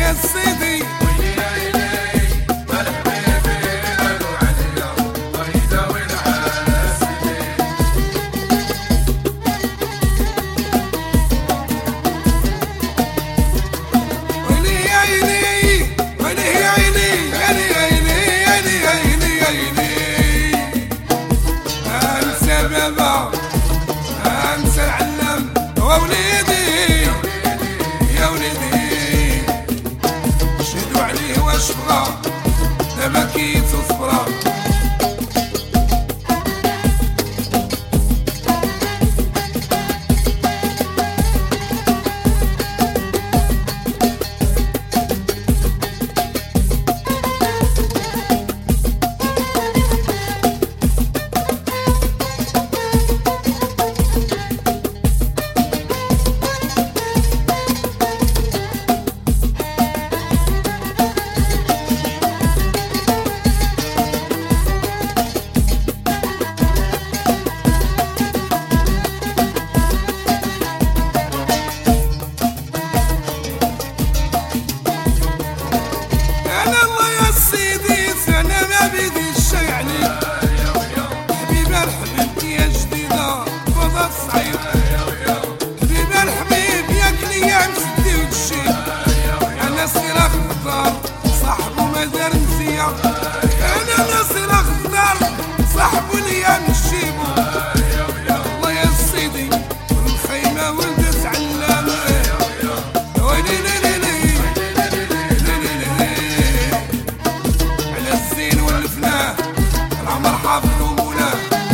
يا سيدي مكيت وصفرا أنا ناصر أخضر صاحبو ليا نشيبو الله يا سيدي والخيمة ولدت علامة ويلي ليلي ليلي على الزين والفنان العمر حافظ ومولاه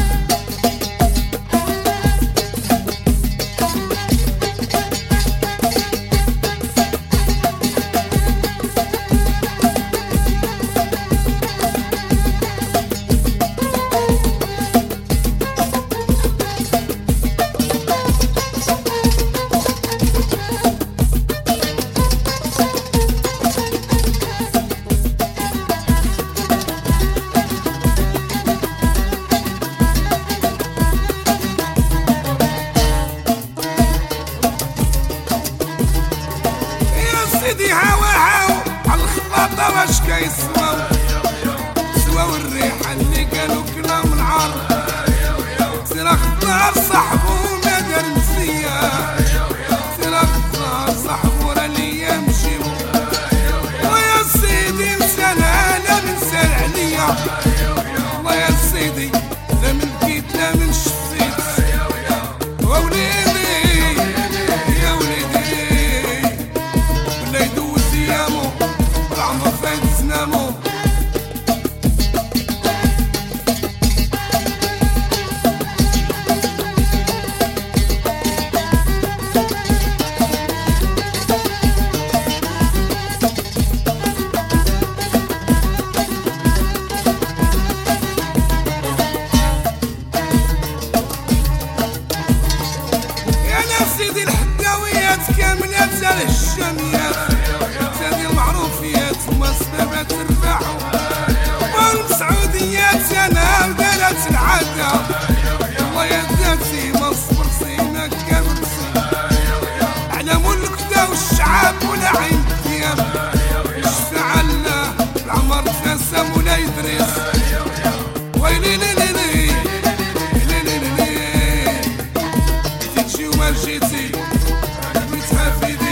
سيدي هاو على الخلاطة واش كيسواو سواو الريحة اللي قالوا كلام العار سير اختار صاحبو ما دار مسيا سير اختار صاحبو راه ليا مشيبو ويا سيدي نسال انا نسال عليا الله يا سيدي لا من بكيت لا من شفيت ووليدي يا وليدي العمر فايت سنامو يا ناس سيدي الحداويات كاملات زال الشاميات هذه المعروفيات ومسببات الرفاعو والمسعوديات انا ودارت العاده الله يا ذاتي ما صبر سيما كامرسي على ملك دا والشعب ولا عين ثياب اشفع الله العمر تنسم ولا يدرس ويلي ليلي ليلي ليلي تجي وما جيتي متحفدي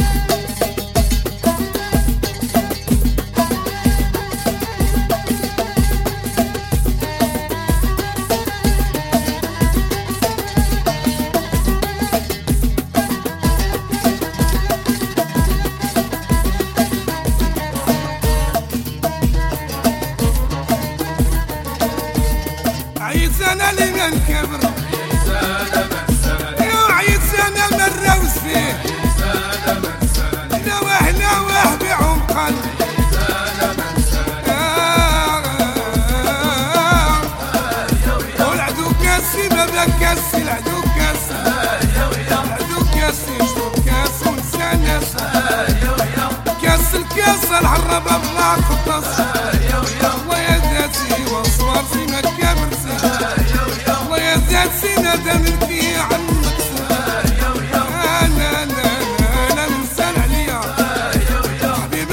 عيت انا لمن كبر عيت انا من الروس فيه نواه بعمق والعدو كاسي بابا كاسي العدو كاسي شرب كاس ونسى ناس كاس الكاس الحربة بلا خطاس الله يا ذاتي وصوار في مكة مرسي الله يا ذاتي ندم فيه عن مكسر انا نسال عليا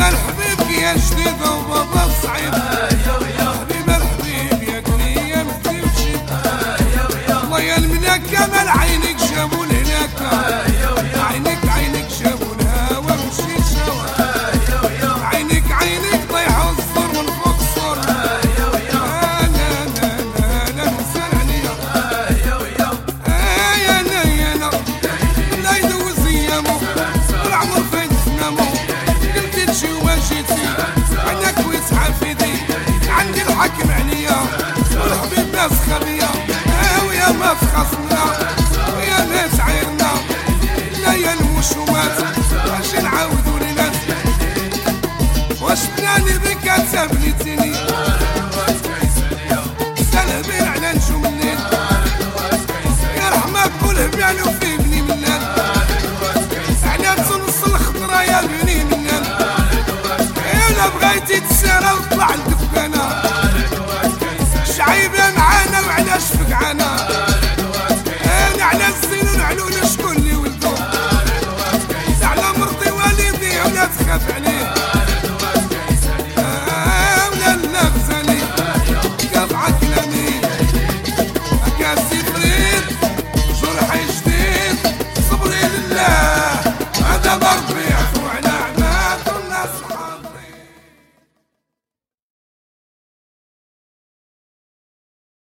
شالو في بني منان على تنص الخضرة يا بني منان انا بغيتي تسارى وطلع لدفقانا شعيبة معانا وعلاش فقعانا